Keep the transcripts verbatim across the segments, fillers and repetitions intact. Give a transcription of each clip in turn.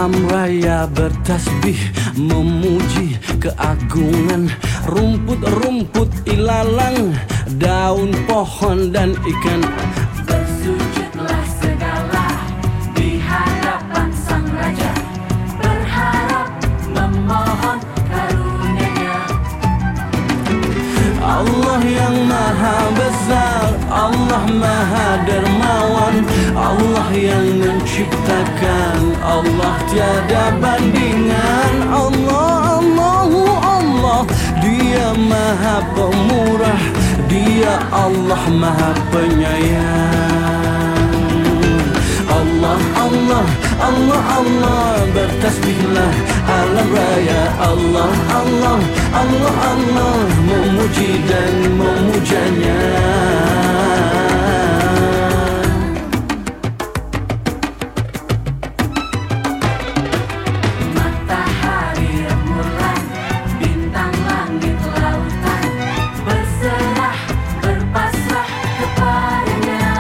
Alam raya bertasbih memuji keagungan, rumput-rumput ilalang, daun pohon dan ikan. Bersujudlah segala di hadapan Sang Raja, berharap memohon karunia-Nya. Allah yang maha besar, Allah maha dermawan, Allah yang menciptakan, Allah tiada bandingan. Allah, Allahu Allah, Dia maha pemurah, Dia Allah maha penyayang. Allah, Allah, Allah, Allah, bertasbihlah alam raya. Allah, Allah, Allah, Allah, memuji dan memujanya. Matahari, rembulan, bintang, langit, lautan, berserah, berpasrah kepadanya.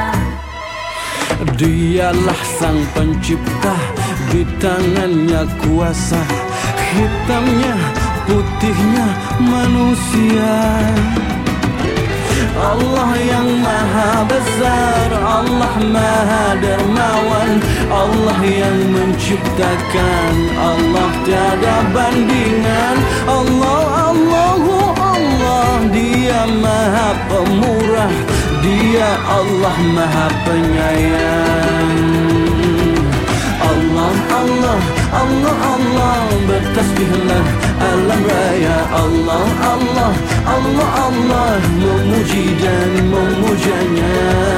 Dialah sang pencipta, di tangannya kuasa, hitamnya, putihnya manusia. Allah yang maha besar, Allah maha dermawan, Allah yang menciptakan, Allah tiada bandingan. Allah, Allahu Allah, Dia maha pemurah, Dia Allah maha penyayang. Allah, Allah, Allah, Allah, bertasbihlah alam raya. Allah, Allah, Allah, Allah, memuji dan memujanya.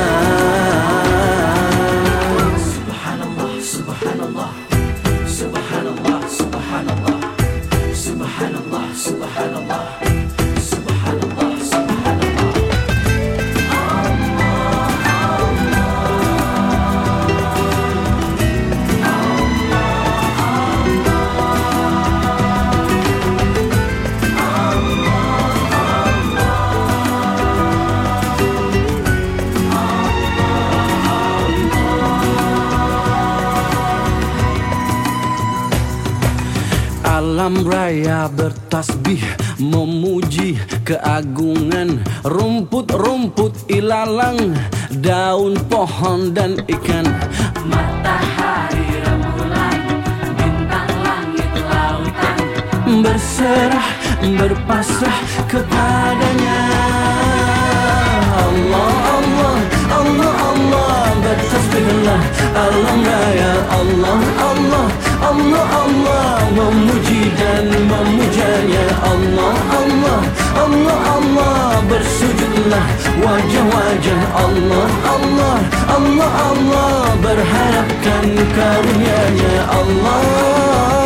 Subhanallah, Subhanallah, Subhanallah, Subhanallah, Subhanallah, Subhanallah, Subhanallah, Subhanallah. Alam raya bertasbih memuji keagungan, rumput-rumput ilalang, daun pohon dan ikan. Matahari, rembulan, bintang, langit, lautan, berserah, berpasrah kepadanya. Allah, Allah, Allah, Allah, bertasbihlah alam raya. Allah, Allah, Allah, Allah, memuji dan memujanya. Allah, Allah, Allah, Allah, bersujudlah wajah-wajah. Allah, Allah, Allah, Allah, berharapkan karunia-Nya. Allah.